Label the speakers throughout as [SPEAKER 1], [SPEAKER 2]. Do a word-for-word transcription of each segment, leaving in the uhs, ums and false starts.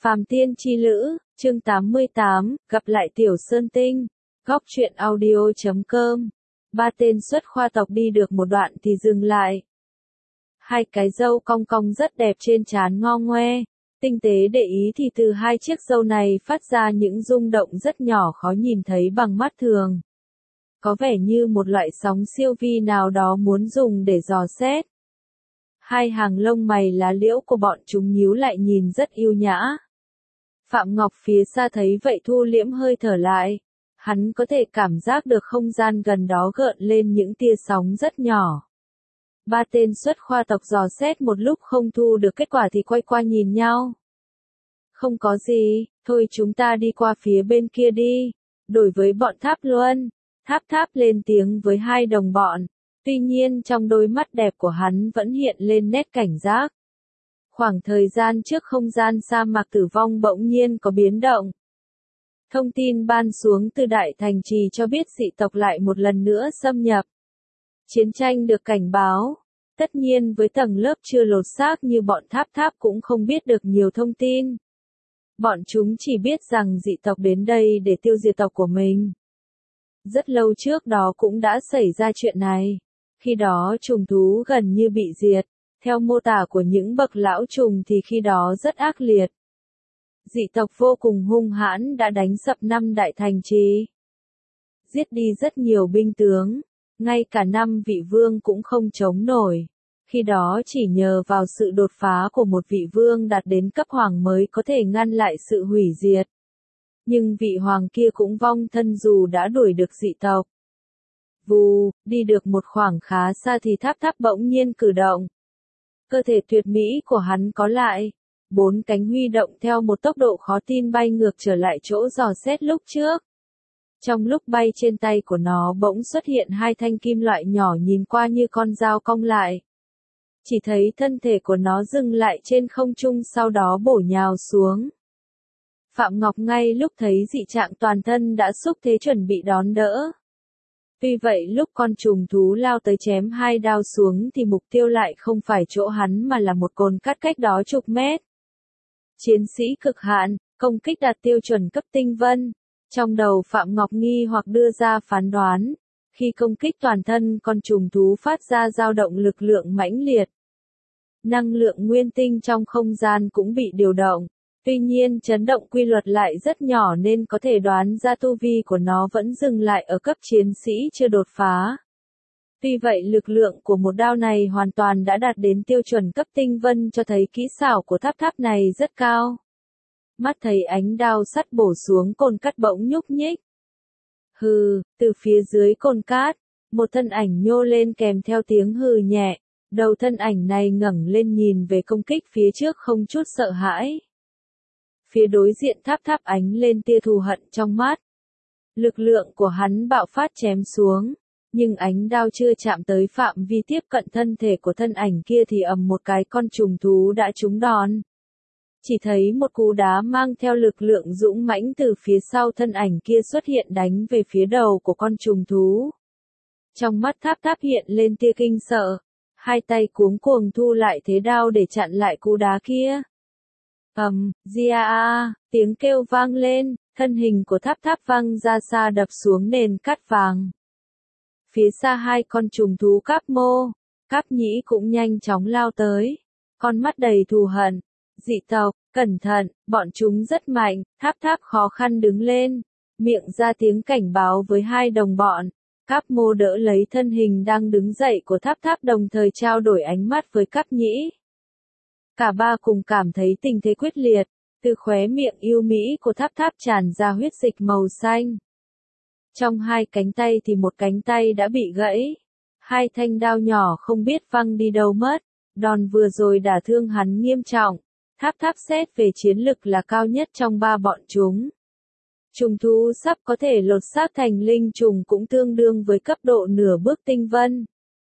[SPEAKER 1] Phàm Tiên Chi Lữ, chương tám mươi tám, gặp lại Tiểu Sơn Tinh, góc truyện audio chấm com. Ba tên xuất khoa tộc đi được một đoạn thì dừng lại. Hai cái râu cong cong rất đẹp trên trán ngo ngoe. Tinh tế để ý thì từ hai chiếc râu này phát ra những rung động rất nhỏ khó nhìn thấy bằng mắt thường. Có vẻ như một loại sóng siêu vi nào đó muốn dùng để dò xét. Hai hàng lông mày lá liễu của bọn chúng nhíu lại nhìn rất yêu nhã. Phạm Ngọc phía xa thấy vậy thu liễm hơi thở lại. Hắn có thể cảm giác được không gian gần đó gợn lên những tia sóng rất nhỏ. Ba tên xuất khoa tộc dò xét một lúc không thu được kết quả thì quay qua nhìn nhau. Không có gì, thôi chúng ta đi qua phía bên kia đi. Đổi với bọn Tháp Luân, Tháp Tháp lên tiếng với hai đồng bọn. Tuy nhiên trong đôi mắt đẹp của hắn vẫn hiện lên nét cảnh giác. Khoảng thời gian trước không gian sa mạc tử vong bỗng nhiên có biến động. Thông tin ban xuống từ Đại Thành Trì cho biết dị tộc lại một lần nữa xâm nhập. Chiến tranh được cảnh báo. Tất nhiên với tầng lớp chưa lột xác như bọn Tháp Tháp cũng không biết được nhiều thông tin. Bọn chúng chỉ biết rằng dị tộc đến đây để tiêu diệt tộc của mình. Rất lâu trước đó cũng đã xảy ra chuyện này. Khi đó trùng thú gần như bị diệt. Theo mô tả của những bậc lão trùng thì khi đó rất ác liệt. Dị tộc vô cùng hung hãn đã đánh sập năm đại thành trì. Giết đi rất nhiều binh tướng. Ngay cả năm vị vương cũng không chống nổi. Khi đó chỉ nhờ vào sự đột phá của một vị vương đạt đến cấp hoàng mới có thể ngăn lại sự hủy diệt. Nhưng vị hoàng kia cũng vong thân dù đã đuổi được dị tộc. Vù, đi được một khoảng khá xa thì Tháp Tháp bỗng nhiên cử động. Cơ thể tuyệt mỹ của hắn có lại. Bốn cánh huy động theo một tốc độ khó tin bay ngược trở lại chỗ dò xét lúc trước. Trong lúc bay trên tay của nó bỗng xuất hiện hai thanh kim loại nhỏ nhìn qua như con dao cong lại. Chỉ thấy thân thể của nó dừng lại trên không trung sau đó bổ nhào xuống. Phạm Ngọc ngay lúc thấy dị trạng toàn thân đã xúc thế chuẩn bị đón đỡ. Tuy vậy lúc con trùng thú lao tới chém hai đao xuống thì mục tiêu lại không phải chỗ hắn mà là một cồn cát cách đó chục mét. Chiến sĩ cực hạn, công kích đạt tiêu chuẩn cấp tinh vân. Trong đầu Phạm Ngọc nghi hoặc đưa ra phán đoán. Khi công kích toàn thân con trùng thú phát ra dao động lực lượng mãnh liệt. Năng lượng nguyên tinh trong không gian cũng bị điều động. Tuy nhiên chấn động quy luật lại rất nhỏ nên có thể đoán ra tu vi của nó vẫn dừng lại ở cấp chiến sĩ chưa đột phá. Tuy vậy lực lượng của một đao này hoàn toàn đã đạt đến tiêu chuẩn cấp tinh vân cho thấy kỹ xảo của Tháp Tháp này rất cao. Mắt thấy ánh đao sắt bổ xuống cồn cát bỗng nhúc nhích. Hừ, từ phía dưới cồn cát, một thân ảnh nhô lên kèm theo tiếng hừ nhẹ. Đầu thân ảnh này ngẩng lên nhìn về công kích phía trước không chút sợ hãi. Phía đối diện Tháp Tháp ánh lên tia thù hận trong mắt. Lực lượng của hắn bạo phát chém xuống, nhưng ánh đao chưa chạm tới phạm vi tiếp cận thân thể của thân ảnh kia thì ầm một cái con trùng thú đã trúng đòn. Chỉ thấy một cú đá mang theo lực lượng dũng mãnh từ phía sau thân ảnh kia xuất hiện đánh về phía đầu của con trùng thú. Trong mắt Tháp Tháp hiện lên tia kinh sợ, hai tay cuống cuồng thu lại thế đao để chặn lại cú đá kia. ầm, um, gia a, tiếng kêu vang lên, thân hình của Tháp Tháp văng ra xa đập xuống nền cát vàng. Phía xa hai con trùng thú Cáp Mô, Cáp Nhĩ cũng nhanh chóng lao tới, con mắt đầy thù hận. Dị tộc, cẩn thận, bọn chúng rất mạnh. Tháp Tháp khó khăn đứng lên, miệng ra tiếng cảnh báo với hai đồng bọn. Cáp Mô đỡ lấy thân hình đang đứng dậy của Tháp Tháp đồng thời trao đổi ánh mắt với Cáp Nhĩ. Cả ba cùng cảm thấy tình thế quyết liệt, từ khóe miệng yêu mỹ của Tháp Tháp tràn ra huyết dịch màu xanh. Trong hai cánh tay thì một cánh tay đã bị gãy. Hai thanh đao nhỏ không biết văng đi đâu mất, đòn vừa rồi đả thương hắn nghiêm trọng. Tháp Tháp xét về chiến lực là cao nhất trong ba bọn chúng. Trùng thú sắp có thể lột xác thành linh trùng cũng tương đương với cấp độ nửa bước tinh vân.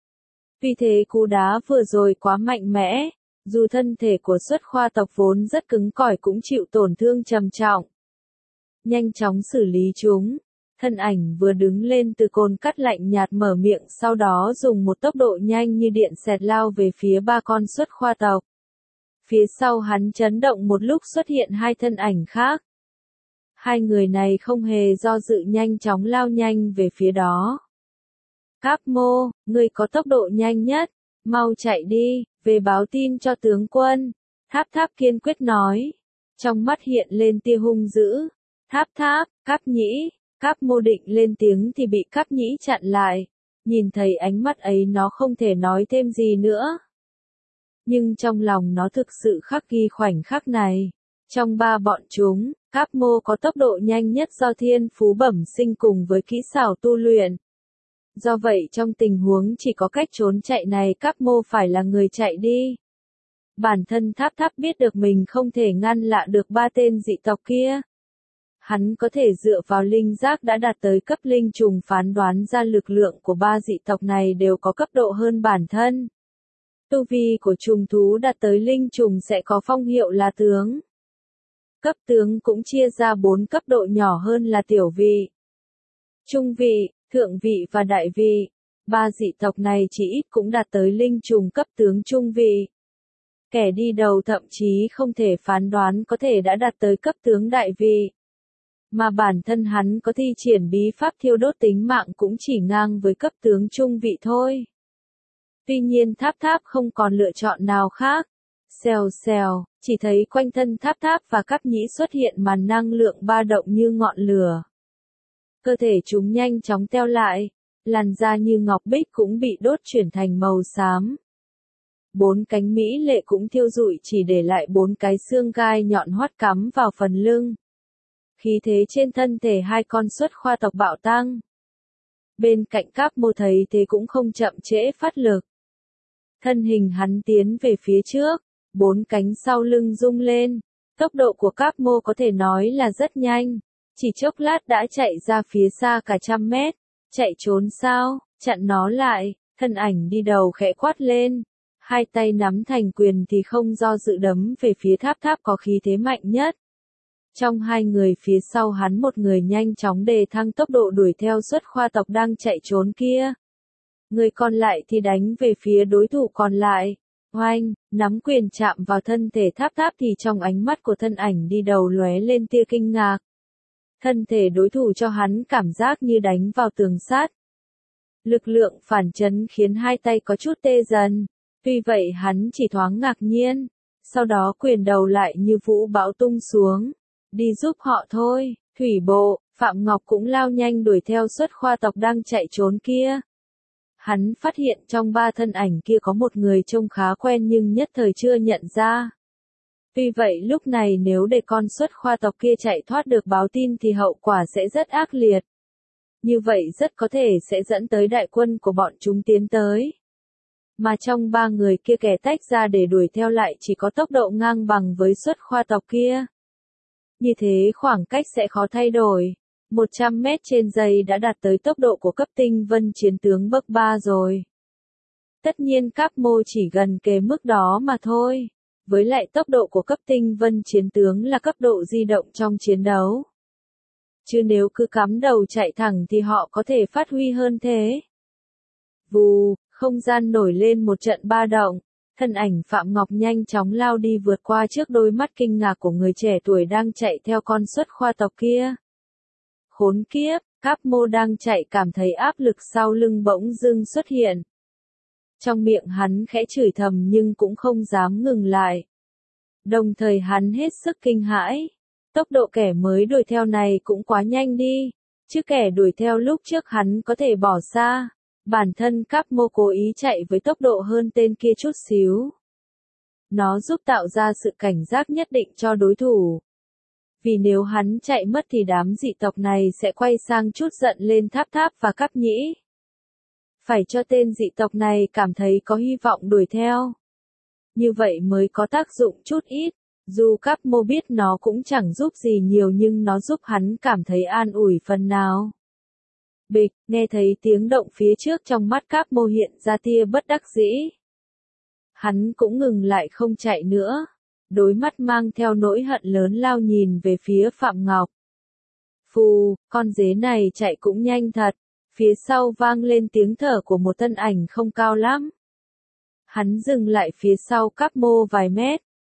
[SPEAKER 1] Vì thế cú đá vừa rồi quá mạnh mẽ, dù thân thể của xuất khoa tộc vốn rất cứng cỏi cũng chịu tổn thương trầm trọng. Nhanh chóng xử lý chúng, thân ảnh vừa đứng lên từ cồn cát lạnh nhạt mở miệng sau đó dùng một tốc độ nhanh như điện xẹt lao về phía ba con xuất khoa tộc. Phía sau hắn chấn động một lúc xuất hiện hai thân ảnh khác. Hai người này không hề do dự nhanh chóng lao nhanh về phía đó. Cáp Mô, ngươi có tốc độ nhanh nhất, mau chạy đi, về báo tin cho tướng quân. Tháp Tháp kiên quyết nói. Trong mắt hiện lên tia hung dữ. Tháp Tháp, Cáp Nhĩ, Cáp Mô định lên tiếng thì bị Cáp Nhĩ chặn lại. Nhìn thấy ánh mắt ấy nó không thể nói thêm gì nữa. Nhưng trong lòng nó thực sự khắc ghi khoảnh khắc này. Trong ba bọn chúng, Cáp Mô có tốc độ nhanh nhất do thiên phú bẩm sinh cùng với kỹ xảo tu luyện. Do vậy trong tình huống chỉ có cách trốn chạy này Cáp Mô phải là người chạy đi. Bản thân Tháp Tháp biết được mình không thể ngăn lại được ba tên dị tộc kia. Hắn có thể dựa vào linh giác đã đạt tới cấp linh trùng phán đoán ra lực lượng của ba dị tộc này đều có cấp độ hơn bản thân. Tu vi của trùng thú đạt tới linh trùng sẽ có phong hiệu là tướng. Cấp tướng cũng chia ra bốn cấp độ nhỏ hơn là tiểu vị, trung vị, thượng vị và đại vị. Ba dị tộc này chỉ ít cũng đạt tới linh trùng cấp tướng trung vị. Kẻ đi đầu thậm chí không thể phán đoán có thể đã đạt tới cấp tướng đại vị. Mà bản thân hắn có thi triển bí pháp thiêu đốt tính mạng cũng chỉ ngang với cấp tướng trung vị thôi. Tuy nhiên Tháp Tháp không còn lựa chọn nào khác. Xèo xèo, chỉ thấy quanh thân Tháp Tháp và Cáp Nhĩ xuất hiện màn năng lượng ba động như ngọn lửa. Cơ thể chúng nhanh chóng teo lại, làn da như ngọc bích cũng bị đốt chuyển thành màu xám. Bốn cánh mỹ lệ cũng thiêu rụi chỉ để lại bốn cái xương gai nhọn hoắt cắm vào phần lưng. Khí thế trên thân thể hai con xuất khoa tộc bạo tăng. Bên cạnh Cáp Mô thấy thế cũng không chậm trễ phát lực. Thân hình hắn tiến về phía trước, bốn cánh sau lưng rung lên. Tốc độ của Cáp Mô có thể nói là rất nhanh. Chỉ chốc lát đã chạy ra phía xa cả trăm mét. Chạy trốn sao, chặn nó lại, thân ảnh đi đầu khẽ quát lên. Hai tay nắm thành quyền thì không do dự đấm về phía Tháp Tháp có khí thế mạnh nhất. Trong hai người phía sau hắn một người nhanh chóng đề thăng tốc độ đuổi theo xuất khoa tộc đang chạy trốn kia. Người còn lại thì đánh về phía đối thủ còn lại. Oanh, nắm quyền chạm vào thân thể Tháp Tháp thì trong ánh mắt của thân ảnh đi đầu lóe lên tia kinh ngạc. Thân thể đối thủ cho hắn cảm giác như đánh vào tường sắt. Lực lượng phản chấn khiến hai tay có chút tê dần. Tuy vậy hắn chỉ thoáng ngạc nhiên. Sau đó quyền đầu lại như vũ bão tung xuống. Đi giúp họ thôi. Thủy bộ, Phạm Ngọc cũng lao nhanh đuổi theo xuất khoa tộc đang chạy trốn kia. Hắn phát hiện trong ba thân ảnh kia có một người trông khá quen nhưng nhất thời chưa nhận ra. Tuy vậy lúc này nếu để con xuất khoa tộc kia chạy thoát được báo tin thì hậu quả sẽ rất ác liệt. Như vậy rất có thể sẽ dẫn tới đại quân của bọn chúng tiến tới. Mà trong ba người kia kẻ tách ra để đuổi theo lại chỉ có tốc độ ngang bằng với xuất khoa tộc kia. Như thế khoảng cách sẽ khó thay đổi. một trăm mét trên giây đã đạt tới tốc độ của cấp tinh vân chiến tướng bậc ba rồi. Tất nhiên Cáp Mô chỉ gần kề mức đó mà thôi. Với lại tốc độ của cấp tinh vân chiến tướng là cấp độ di động trong chiến đấu. Chứ nếu cứ cắm đầu chạy thẳng thì họ có thể phát huy hơn thế. Vù, không gian nổi lên một trận ba động. Thân ảnh Phạm Ngọc nhanh chóng lao đi vượt qua trước đôi mắt kinh ngạc của người trẻ tuổi đang chạy theo con xuất khoa tộc kia. Khốn kiếp, Cáp Mô đang chạy cảm thấy áp lực sau lưng bỗng dưng xuất hiện. Trong miệng hắn khẽ chửi thầm nhưng cũng không dám ngừng lại. Đồng thời hắn hết sức kinh hãi. Tốc độ kẻ mới đuổi theo này cũng quá nhanh đi. Chứ kẻ đuổi theo lúc trước hắn có thể bỏ xa. Bản thân Cáp Mô cố ý chạy với tốc độ hơn tên kia chút xíu. Nó giúp tạo ra sự cảnh giác nhất định cho đối thủ. Vì nếu hắn chạy mất thì đám dị tộc này sẽ quay sang chút giận lên Tháp Tháp và Cáp Nhĩ. Phải cho tên dị tộc này cảm thấy có hy vọng đuổi theo. Như vậy mới có tác dụng chút ít. Dù Cáp Mô biết nó cũng chẳng giúp gì nhiều nhưng nó giúp hắn cảm thấy an ủi phần nào. Bịch, nghe thấy tiếng động phía trước trong mắt Cáp Mô hiện ra tia bất đắc dĩ. Hắn cũng ngừng lại không chạy nữa. Đôi mắt mang theo nỗi hận lớn lao nhìn về phía Phạm Ngọc. Phù, con dế này chạy cũng nhanh thật. Phía sau vang lên tiếng thở của một thân ảnh không cao lắm. Hắn dừng lại phía sau Cáp Mô vài mét.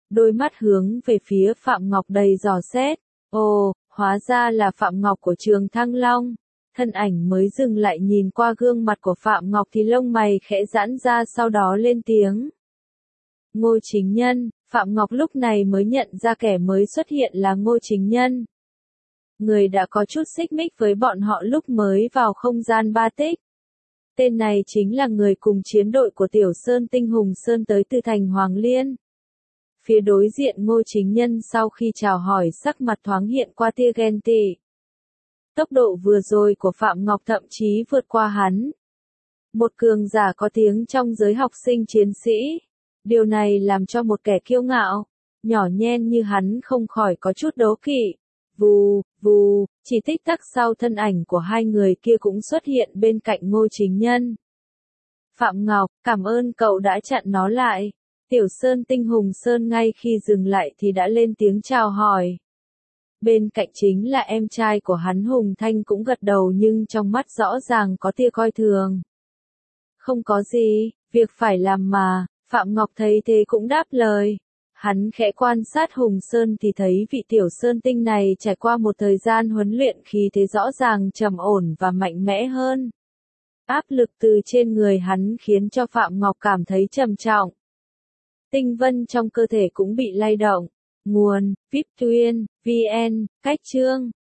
[SPEAKER 1] đôi mắt hướng về phía Phạm Ngọc đầy dò xét. Ồ, hóa ra là Phạm Ngọc của Trường Thăng Long. Thân ảnh mới dừng lại nhìn qua gương mặt của Phạm Ngọc thì lông mày khẽ giãn ra, sau đó lên tiếng. Ngô Chính Nhân. Phạm Ngọc lúc này mới nhận ra kẻ mới xuất hiện là Ngô Chính Nhân. Người đã có chút xích mích với bọn họ lúc mới vào không gian ba tích. Tên này chính là người cùng chiến đội của Tiểu Sơn Tinh Hùng Sơn tới từ thành Hoàng Liên. Phía đối diện Ngô Chính Nhân sau khi chào hỏi sắc mặt thoáng hiện qua tia ghen tị. Tốc độ vừa rồi của Phạm Ngọc thậm chí vượt qua hắn. Một cường giả có tiếng trong giới học sinh chiến sĩ. Điều này làm cho một kẻ kiêu ngạo, nhỏ nhen như hắn không khỏi có chút đố kỵ. Vù, vù, chỉ tích tắc sau thân ảnh của hai người kia cũng xuất hiện bên cạnh Ngô Chính Nhân. Phạm Ngọc, cảm ơn cậu đã chặn nó lại. Tiểu Sơn Tinh Hùng Sơn ngay khi dừng lại thì đã lên tiếng chào hỏi. Bên cạnh chính là em trai của hắn Hùng Thanh cũng gật đầu nhưng trong mắt rõ ràng có tia coi thường. Không có gì, việc phải làm mà, Phạm Ngọc thấy thế cũng đáp lời. Hắn khẽ quan sát Hùng Sơn thì thấy vị Tiểu Sơn Tinh này trải qua một thời gian huấn luyện khí thế rõ ràng trầm ổn và mạnh mẽ hơn. Áp lực từ trên người hắn khiến cho Phạm Ngọc cảm thấy trầm trọng. Tinh vân trong cơ thể cũng bị lay động. Nguồn, vê i pê tuyên, vê en, cách chương.